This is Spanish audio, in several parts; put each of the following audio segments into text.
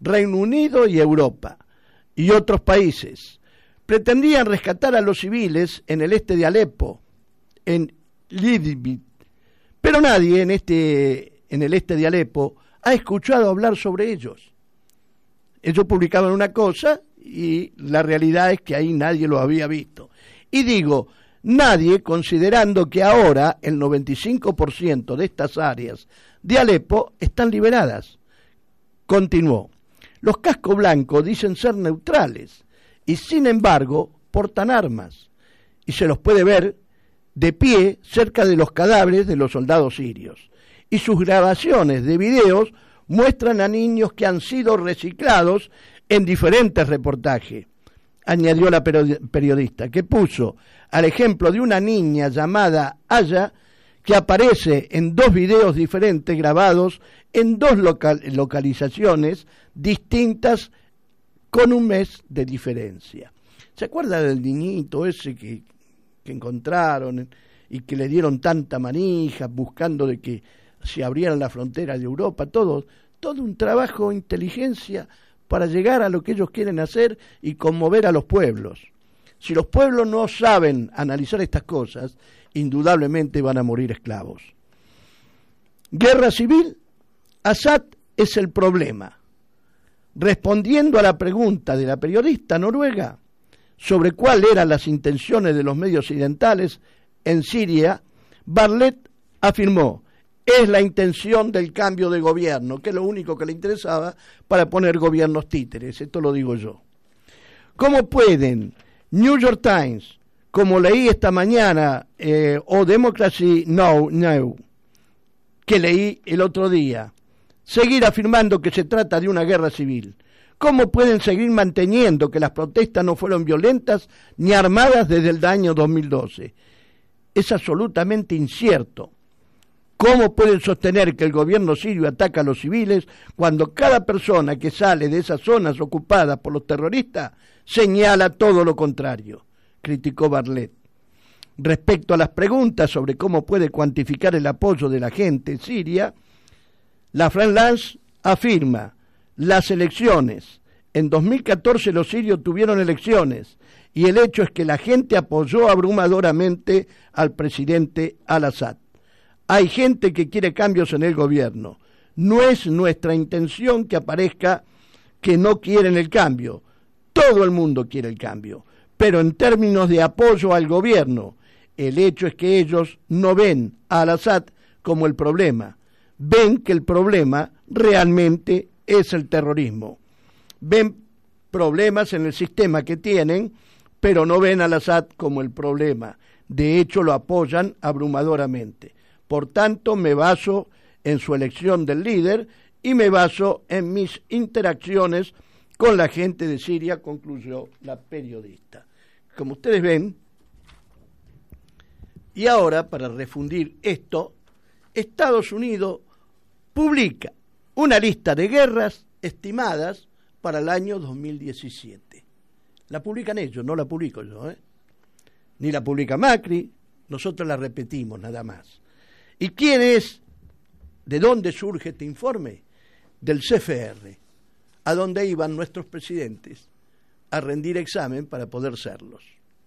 Reino Unido y Europa, y otros países. Pretendían rescatar a los civiles en el este de Alepo, en Idlib, pero nadie en el este de Alepo ha escuchado hablar sobre ellos. Ellos publicaban una cosa y la realidad es que ahí nadie lo había visto. Y digo, nadie, considerando que ahora el 95% de estas áreas de Alepo están liberadas. Continuó. Los cascos blancos dicen ser neutrales y sin embargo portan armas y se los puede ver de pie cerca de los cadáveres de los soldados sirios. Y sus grabaciones de videos muestran a niños que han sido reciclados en diferentes reportajes, añadió la periodista, que puso al ejemplo de una niña llamada Aya, que aparece en 2 videos diferentes grabados en 2 localizaciones distintas con un mes de diferencia. ¿Se acuerda del niñito ese que encontraron y que le dieron tanta manija buscando de que se abrieran las fronteras de Europa? Todo un trabajo de inteligencia para llegar a lo que ellos quieren hacer y conmover a los pueblos. Si los pueblos no saben analizar estas cosas, indudablemente van a morir esclavos. Guerra civil, Assad es el problema. Respondiendo a la pregunta de la periodista noruega sobre cuáles eran las intenciones de los medios occidentales en Siria, Bartlett afirmó: es la intención del cambio de gobierno, que es lo único que le interesaba para poner gobiernos títeres. Esto lo digo yo. ¿Cómo pueden New York Times, como leí esta mañana, o Democracy Now!, que leí el otro día, seguir afirmando que se trata de una guerra civil? ¿Cómo pueden seguir manteniendo que las protestas no fueron violentas ni armadas desde el año 2012? Es absolutamente incierto. ¿Cómo pueden sostener que el gobierno sirio ataca a los civiles cuando cada persona que sale de esas zonas ocupadas por los terroristas señala todo lo contrario?, criticó Bartlett. Respecto a las preguntas sobre cómo puede cuantificar el apoyo de la gente siria, la France afirma: las elecciones. En 2014 los sirios tuvieron elecciones y el hecho es que la gente apoyó abrumadoramente al presidente al-Assad. Hay gente que quiere cambios en el gobierno. No es nuestra intención que aparezca que no quieren el cambio. Todo el mundo quiere el cambio. Pero en términos de apoyo al gobierno, el hecho es que ellos no ven a al-Assad como el problema. Ven que el problema realmente es el terrorismo. Ven problemas en el sistema que tienen, pero no ven al-Assad como el problema. De hecho, lo apoyan abrumadoramente. Por tanto, me baso en su elección del líder y me baso en mis interacciones con la gente de Siria, concluyó la periodista. Como ustedes ven, y ahora, para refundir esto, Estados Unidos publica una lista de guerras estimadas para el año 2017. La publican ellos, no la publico yo, ni la publica Macri, nosotros la repetimos nada más. ¿Y quién es? ¿De dónde surge este informe? Del CFR, a donde iban nuestros presidentes a rendir examen para poder serlos.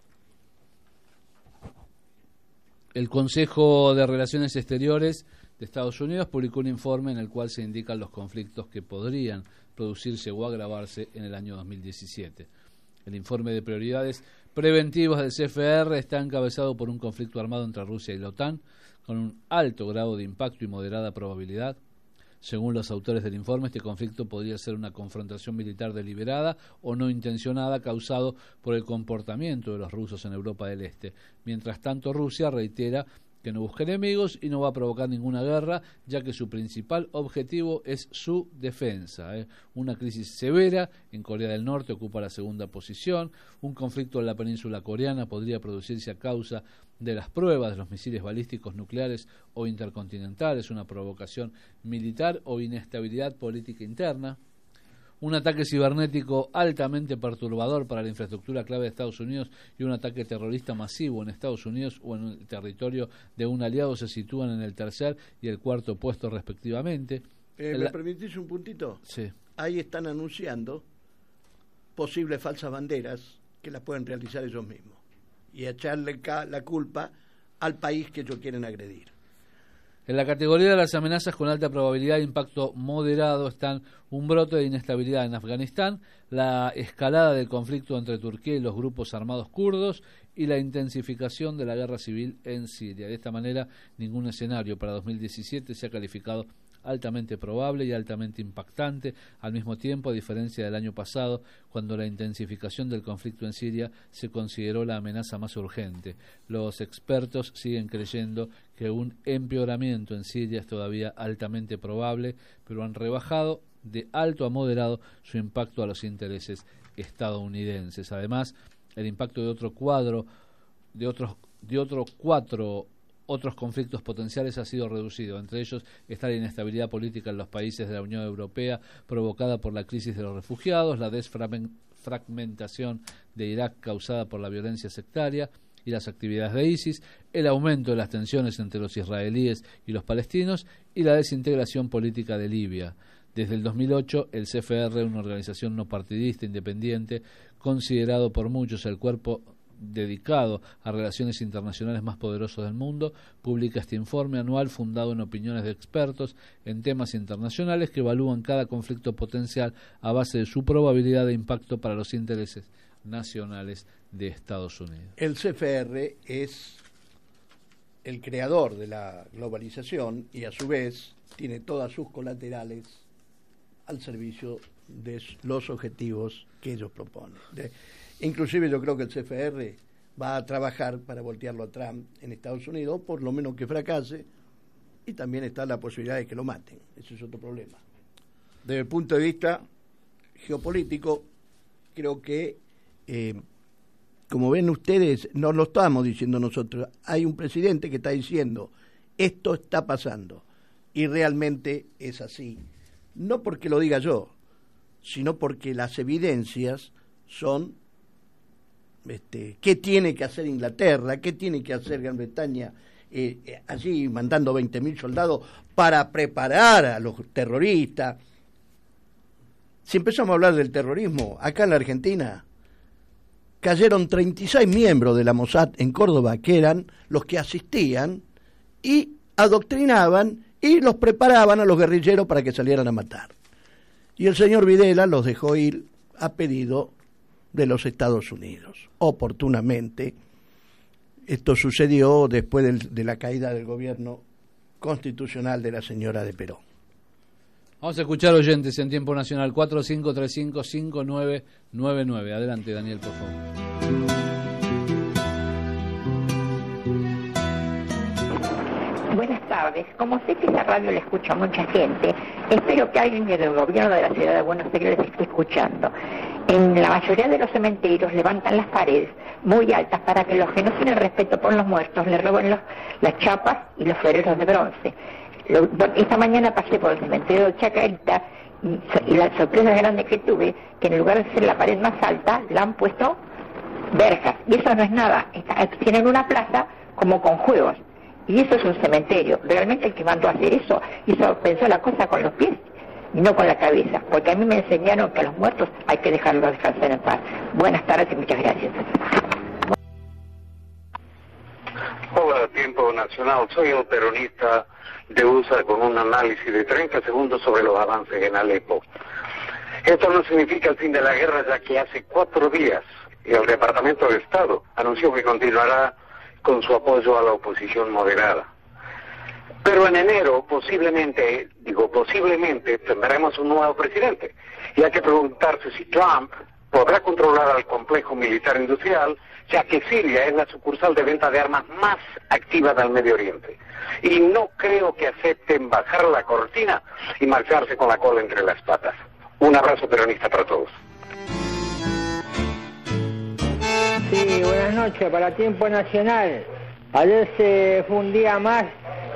El Consejo de Relaciones Exteriores de Estados Unidos publicó un informe en el cual se indican los conflictos que podrían producirse o agravarse en el año 2017. El informe de prioridades preventivas del CFR está encabezado por un conflicto armado entre Rusia y la OTAN, con un alto grado de impacto y moderada probabilidad. Según los autores del informe, este conflicto podría ser una confrontación militar deliberada o no intencionada causado por el comportamiento de los rusos en Europa del Este. Mientras tanto, Rusia reitera que no busca enemigos y no va a provocar ninguna guerra, ya que su principal objetivo es su defensa. Una crisis severa en Corea del Norte ocupa la segunda posición. Un conflicto en la península coreana podría producirse a causa de las pruebas de los misiles balísticos nucleares o intercontinentales, una provocación militar o inestabilidad política interna. Un ataque cibernético altamente perturbador para la infraestructura clave de Estados Unidos y un ataque terrorista masivo en Estados Unidos o en el territorio de un aliado se sitúan en el tercer y el cuarto puesto respectivamente. ¿Me permitís un puntito? Sí. ahí están anunciando posibles falsas banderas que las pueden realizar ellos mismos y echarle la culpa al país que ellos quieren agredir. En la categoría de las amenazas con alta probabilidad de impacto moderado están un brote de inestabilidad en Afganistán, la escalada del conflicto entre Turquía y los grupos armados kurdos y la intensificación de la guerra civil en Siria. De esta manera, ningún escenario para 2017 se ha calificado altamente probable y altamente impactante, al mismo tiempo, a diferencia del año pasado, cuando la intensificación del conflicto en Siria se consideró la amenaza más urgente. Los expertos siguen creyendo que un empeoramiento en Siria es todavía altamente probable, pero han rebajado de alto a moderado su impacto a los intereses estadounidenses. Además, el impacto de otros otros conflictos potenciales ha sido reducido. Entre ellos está la inestabilidad política en los países de la Unión Europea provocada por la crisis de los refugiados, la desfragmentación de Irak causada por la violencia sectaria y las actividades de ISIS, el aumento de las tensiones entre los israelíes y los palestinos y la desintegración política de Libia. Desde el 2008, el CFR, una organización no partidista independiente, considerado por muchos el cuerpo dedicado a relaciones internacionales más poderoso del mundo, publica este informe anual fundado en opiniones de expertos en temas internacionales que evalúan cada conflicto potencial a base de su probabilidad de impacto para los intereses nacionales de Estados Unidos. El CFR es el creador de la globalización y a su vez tiene todas sus colaterales al servicio de los objetivos que ellos proponen. Inclusive yo creo que el CFR va a trabajar para voltearlo a Trump en Estados Unidos, por lo menos que fracase, y también está la posibilidad de que lo maten. Ese es otro problema. Desde el punto de vista geopolítico, creo que, como ven ustedes, no lo estamos diciendo nosotros, hay un presidente que está diciendo, esto está pasando, y realmente es así. No porque lo diga yo, sino porque las evidencias son qué tiene que hacer Inglaterra, qué tiene que hacer Gran Bretaña, allí mandando 20.000 soldados para preparar a los terroristas. Si empezamos a hablar del terrorismo, acá en la Argentina cayeron 36 miembros de la Mossad en Córdoba, que eran los que asistían y adoctrinaban y los preparaban a los guerrilleros para que salieran a matar. Y el señor Videla los dejó ir a pedido de los Estados Unidos. Oportunamente, esto sucedió después de la caída del gobierno constitucional de la señora de Perón. Vamos a escuchar oyentes en Tiempo Nacional, 4535-5999. Adelante, Daniel, por favor. Buenas tardes. Como sé que esta radio la escucha mucha gente, espero que alguien del gobierno de la ciudad de Buenos Aires esté escuchando. En la mayoría de los cementerios levantan las paredes muy altas para que los que no tienen respeto por los muertos le roben las chapas y los floreros de bronce. Esta mañana pasé por el cementerio de Chacarita y la sorpresa grande que tuve, que en lugar de ser la pared más alta, la han puesto verjas. Y eso no es nada. Tienen una plaza como con juegos. Y eso es un cementerio. Realmente el que mandó a hacer eso pensó la cosa con los pies y no con la cabeza, porque a mí me enseñaron que a los muertos hay que dejarlos descansar en paz. Buenas tardes y muchas gracias. Hola, Tiempo Nacional. Soy el peronista de USA con un análisis de 30 segundos sobre los avances en Alepo. Esto no significa el fin de la guerra, ya que hace 4 días el Departamento de Estado anunció que continuará con su apoyo a la oposición moderada. Pero en enero posiblemente tendremos un nuevo presidente. Y hay que preguntarse si Trump podrá controlar al complejo militar industrial, ya que Siria es la sucursal de venta de armas más activa del Medio Oriente. Y no creo que acepten bajar la cortina y marcharse con la cola entre las patas. Un abrazo peronista para todos. Sí, buenas noches para Tiempo Nacional. Ayer fue un día más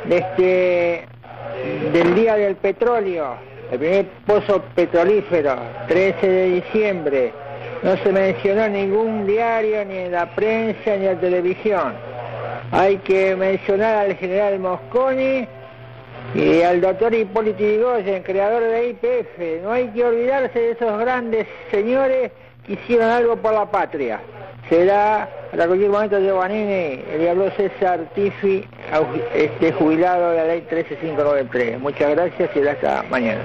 del Día del Petróleo, el primer pozo petrolífero, 13 de diciembre. No se mencionó en ningún diario, ni en la prensa, ni en la televisión. Hay que mencionar al general Mosconi Y al doctor Hipólito Yrigoyen, creador de IPF. No hay que olvidarse de esos grandes señores que hicieron algo por la patria. Será hasta cualquier momento Giovannini, le habló César Tifi, jubilado de la ley 13593. Muchas gracias y hasta mañana.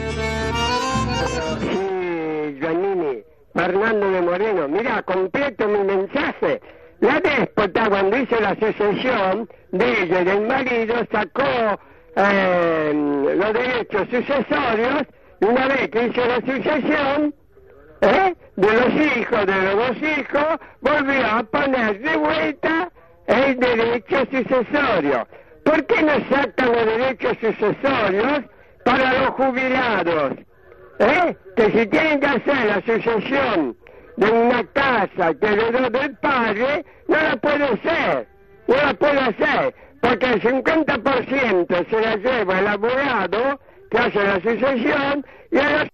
Sí, Giovannini, Fernando de Moreno, mira, completo mi mensaje. La déspota, cuando hizo la sucesión de ella y del marido, sacó los derechos sucesorios, y una vez que hizo la sucesión, de los hijos, de los dos hijos, volvió a poner de vuelta el derecho sucesorio. ¿Por qué no sacan los derechos sucesorios para los jubilados? Que si tienen que hacer la sucesión de una casa que heredó del padre, no la puede hacer, porque el 50% se la lleva el abogado que hace la sucesión y a los...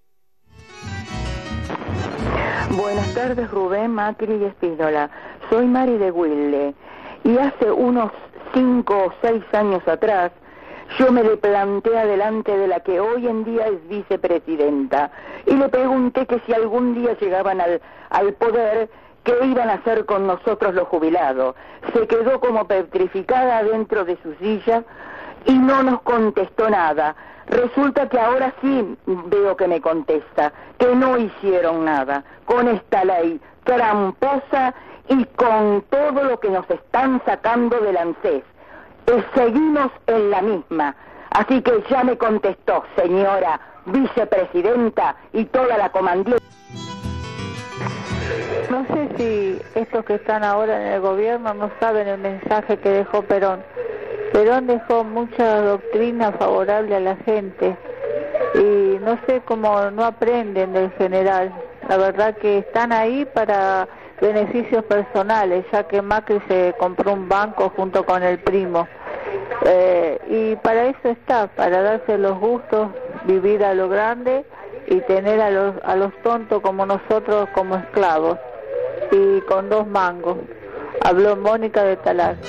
Buenas tardes, Rubén, Macri y Espínola. Soy Mari de Wilde y hace unos 5 o 6 años atrás yo me le planté adelante de la que hoy en día es vicepresidenta y le pregunté que si algún día llegaban al poder, ¿qué iban a hacer con nosotros los jubilados? Se quedó como petrificada dentro de su silla y no nos contestó nada. Resulta que ahora sí veo que me contesta, que no hicieron nada con esta ley tramposa y con todo lo que nos están sacando del ANSES. Seguimos en la misma. Así que ya me contestó, señora vicepresidenta y toda la comandía. No sé si estos que están ahora en el gobierno no saben el mensaje que dejó Perón. Perón dejó mucha doctrina favorable a la gente y no sé cómo no aprenden del general. La verdad que están ahí para beneficios personales, ya que Macri se compró un banco junto con el primo. Y para eso está, para darse los gustos, vivir a lo grande y tener a los tontos como nosotros como esclavos y con 2 mangos. Habló Mónica de Talar.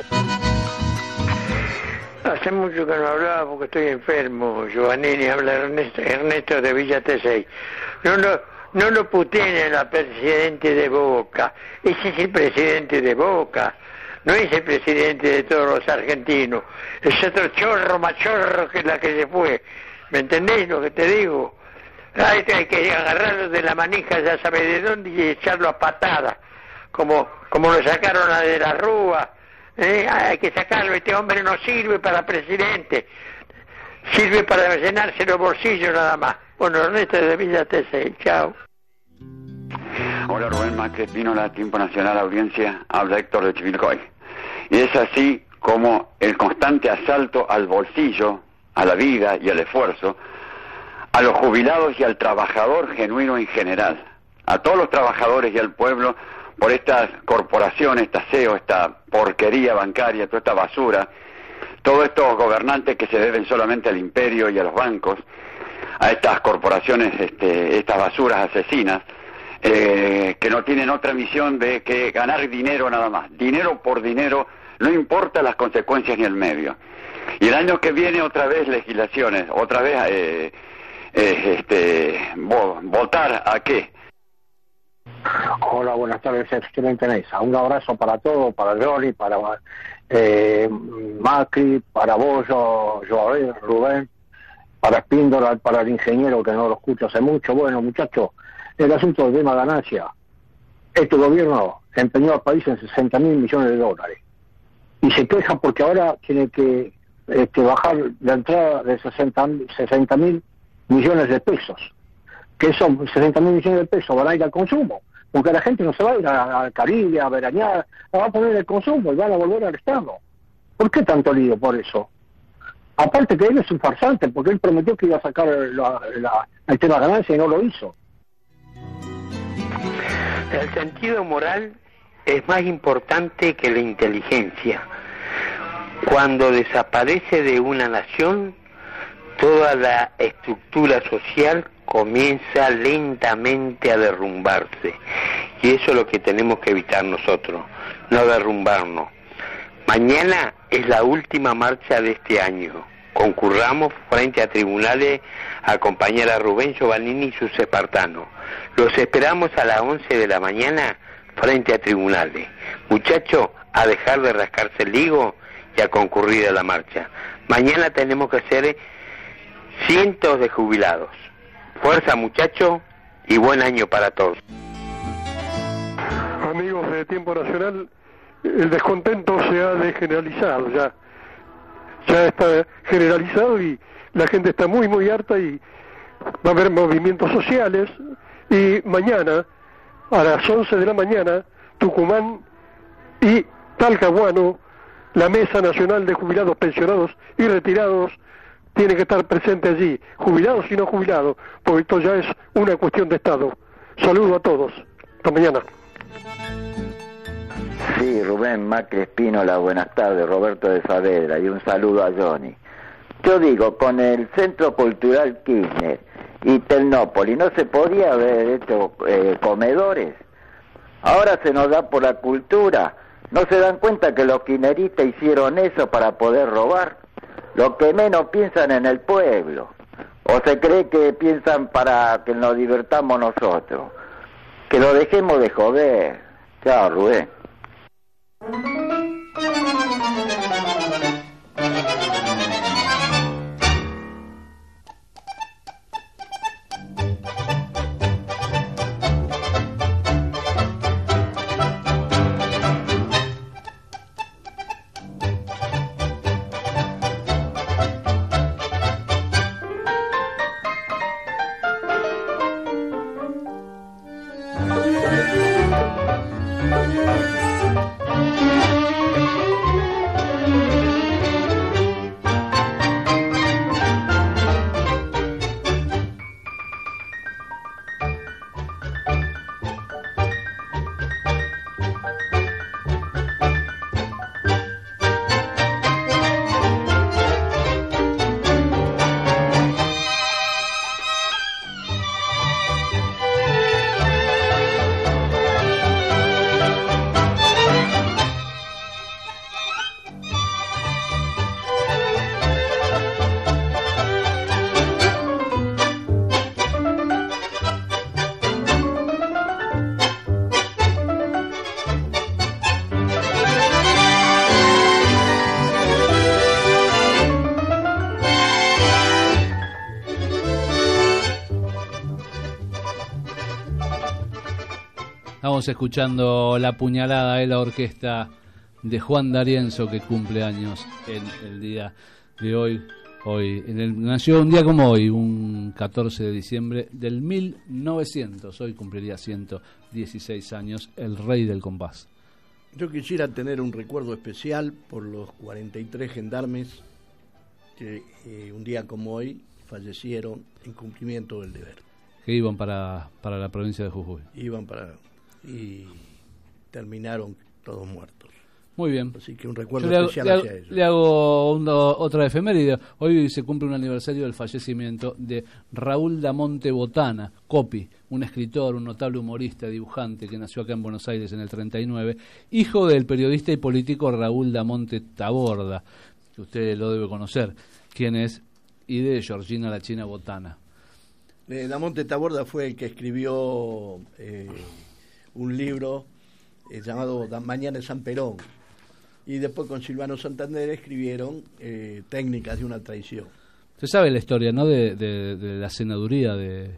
Hace mucho que no hablaba porque estoy enfermo, Giovannini. Habla Ernesto de Villa T6. No lo puteen al presidente de Boca. Ese es el presidente de Boca. No es el presidente de todos los argentinos. Es otro chorro, machorro que la que se fue. ¿Me entendés lo que te digo? Hay que agarrarlo de la manija, ya sabe de dónde, y echarlo a patada. Como lo sacaron a De la Rúa. Hay que sacarlo. Este hombre no sirve para presidente. Sirve para llenarse los bolsillos nada más. Bueno, Ernesto de Villa T6. Chao. Hola, Rubén Macri, Espínola, Tiempo Nacional, audiencia, habla Héctor de Chivilcoy. Y es así como el constante asalto al bolsillo, a la vida y al esfuerzo, a los jubilados y al trabajador genuino en general, a todos los trabajadores y al pueblo, por estas corporaciones, esta CEO, esta porquería bancaria, toda esta basura, todos estos gobernantes que se deben solamente al imperio y a los bancos, a estas corporaciones, estas basuras asesinas, que no tienen otra misión de que ganar dinero nada más. Dinero por dinero, no importa las consecuencias ni el medio. Y el año que viene otra vez legislaciones, otra vez votar a qué. Hola, buenas tardes, excelente mesa. Un abrazo para todos, para Johnny, para Macri, para vos, Joaquín, Rubén, para Espíndola, para el ingeniero que no lo escucho hace mucho. Bueno, muchachos, el asunto del tema ganancia. Este gobierno empeñó al país en 60.000 millones de dólares. Y se queja porque ahora tiene que bajar la entrada de 60.000 millones de pesos. Que son 60.000 millones de pesos, van a ir al consumo. Porque la gente no se va a ir al Caribe, a veranear, va a poner el consumo y van a volver al Estado. ¿Por qué tanto lío por eso? Aparte que él es un farsante, porque él prometió que iba a sacar el tema ganancia y no lo hizo. El sentido moral es más importante que la inteligencia. Cuando desaparece de una nación, toda la estructura social comienza lentamente a derrumbarse. Y eso es lo que tenemos que evitar nosotros, no derrumbarnos. Mañana es la última marcha de este año. concurramos frente a tribunales a acompañar a Rubén Giovannini y sus espartanos. Los esperamos a las 11 de la mañana frente a tribunales. Muchachos, a dejar de rascarse el higo y a concurrir a la marcha. Mañana tenemos que ser cientos de jubilados. Fuerza, muchachos, y buen año para todos. Amigos de Tiempo Nacional, el descontento se ha generalizado, ya está generalizado y la gente está muy harta y va a haber movimientos sociales y mañana a las 11 de la mañana Tucumán y Talcahuano, la Mesa Nacional de Jubilados, Pensionados y Retirados tiene que estar presente allí, jubilados y no jubilados, porque esto ya es una cuestión de Estado. Saludo a todos. Hasta mañana. Sí, Rubén Macri Espínola, buenas tardes, Roberto de Saavedra, y un saludo a Johnny. Yo digo, con el Centro Cultural Kirchner y Tecnópolis, ¿no se podía haber hecho comedores? Ahora se nos da por la cultura. ¿No se dan cuenta que los kirchneristas hicieron eso para poder robar? Lo que menos piensan en el pueblo. ¿O se cree que piensan para que nos divertamos nosotros? Que lo dejemos de joder. Chao, Rubén. Estamos escuchando La Puñalada de la orquesta de Juan D'Arienzo, que cumple años en el día de hoy. Nació un día como hoy, un 14 de diciembre del 1900. Hoy cumpliría 116 años, el rey del compás. Yo quisiera tener un recuerdo especial por los 43 gendarmes que un día como hoy fallecieron en cumplimiento del deber. Que iban para la provincia de Jujuy. Y terminaron todos muertos. Muy bien. Así que un recuerdo especial hacia ellos. Le hago otra efeméride. Hoy se cumple un aniversario del fallecimiento de Raúl Damonte Botana, Copi, un escritor, un notable humorista, dibujante que nació acá en Buenos Aires en el 39, hijo del periodista y político Raúl Damonte Taborda, que usted lo debe conocer, quien es, y de Georgina la China Botana. Damonte Taborda fue el que escribió un libro llamado Mañana de San Perón, y después con Silvano Santander escribieron Técnicas de una traición. Usted sabe la historia, ¿no?, de la senaduría de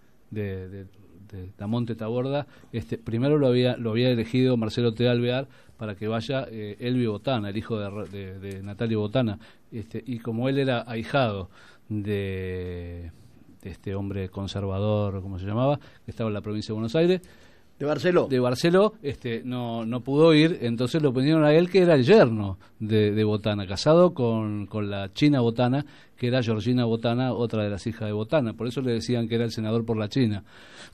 Damonte Taborda. Primero lo había elegido Marcelo T. Alvear para que vaya Elvio Botana, el hijo de Natalia Botana, y como él era ahijado de este hombre conservador, ¿cómo se llamaba?, que estaba en la provincia de Buenos Aires, de Barceló, no pudo ir, entonces lo ponieron a él, que era el yerno de Botana, casado con la China Botana, que era Georgina Botana, otra de las hijas de Botana. Por eso le decían que era el senador por la China.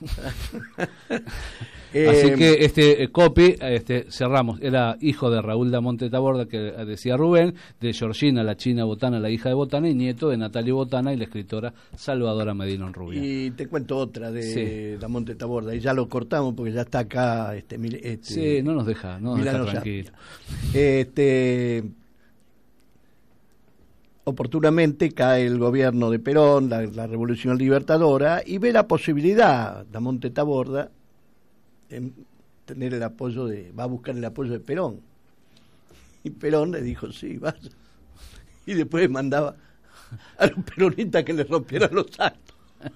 Así que Copi, cerramos, era hijo de Raúl Damonte Taborda, que decía Rubén, de Georgina la China Botana, la hija de Botana, y nieto de Natalia Botana y la escritora Salvadora Medina Rubio. Y te cuento otra de Damonte Taborda, y ya lo cortamos porque ya está acá sí, no nos deja tranquilo. oportunamente cae el gobierno de Perón, la Revolución Libertadora, y ve la posibilidad, Damonte Taborda, en tener el apoyo va a buscar el apoyo de Perón. Y Perón le dijo, sí, vaya. Y después mandaba a los peronistas que le rompieran los actos.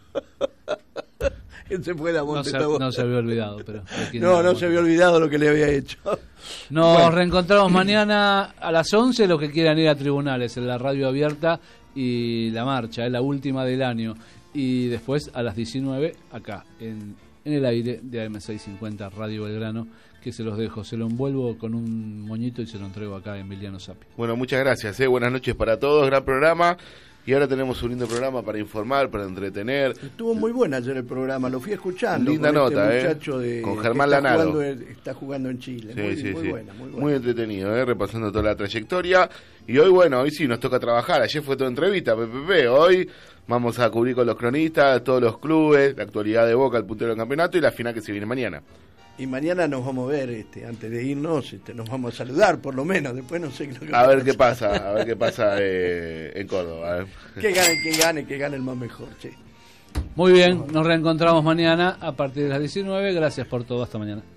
Ese fue Damonte Taborda. No se había olvidado, pero... No se había olvidado lo que le había hecho. Nos reencontramos mañana a las 11, los que quieran ir a tribunales, en la radio abierta y la marcha, es la última del año. Y después a las 19, acá, en el aire de AM650 Radio Belgrano, que se los dejo, se lo envuelvo con un moñito y se lo entrego acá a Emiliano Sapio. Bueno, muchas gracias, buenas noches para todos, gran programa. Y ahora tenemos un lindo programa para informar, para entretener. Estuvo muy bueno ayer el programa, lo fui escuchando. Linda con nota, muchacho con Germán Lanaro. Está jugando en Chile. Muy buena. Muy entretenido, repasando toda la trayectoria. Y hoy sí nos toca trabajar. Ayer fue toda entrevista, PPP. Hoy vamos a cubrir con los cronistas, todos los clubes, la actualidad de Boca, el puntero del campeonato y la final que se viene mañana. Y mañana nos vamos a ver, antes de irnos, nos vamos a saludar, por lo menos. Después no sé qué a ver qué pasa en Córdoba. Que gane el más mejor, che. Muy bien, nos reencontramos mañana a partir de las 19. Gracias por todo, hasta mañana.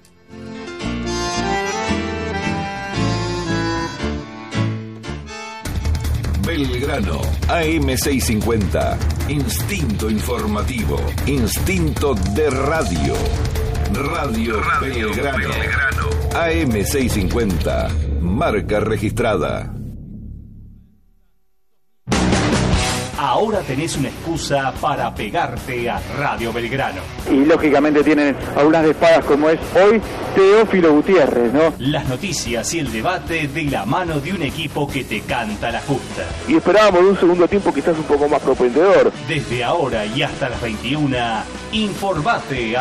Belgrano, AM650, instinto informativo, instinto de radio. Radio Belgrano, AM650, marca registrada. Ahora tenés una excusa para pegarte a Radio Belgrano. Y lógicamente tienen algunas de espadas como es hoy Teófilo Gutiérrez, ¿no? Las noticias y el debate de la mano de un equipo que te canta la justa. Y esperábamos un segundo tiempo quizás un poco más propendedor. Desde ahora y hasta las 21, informate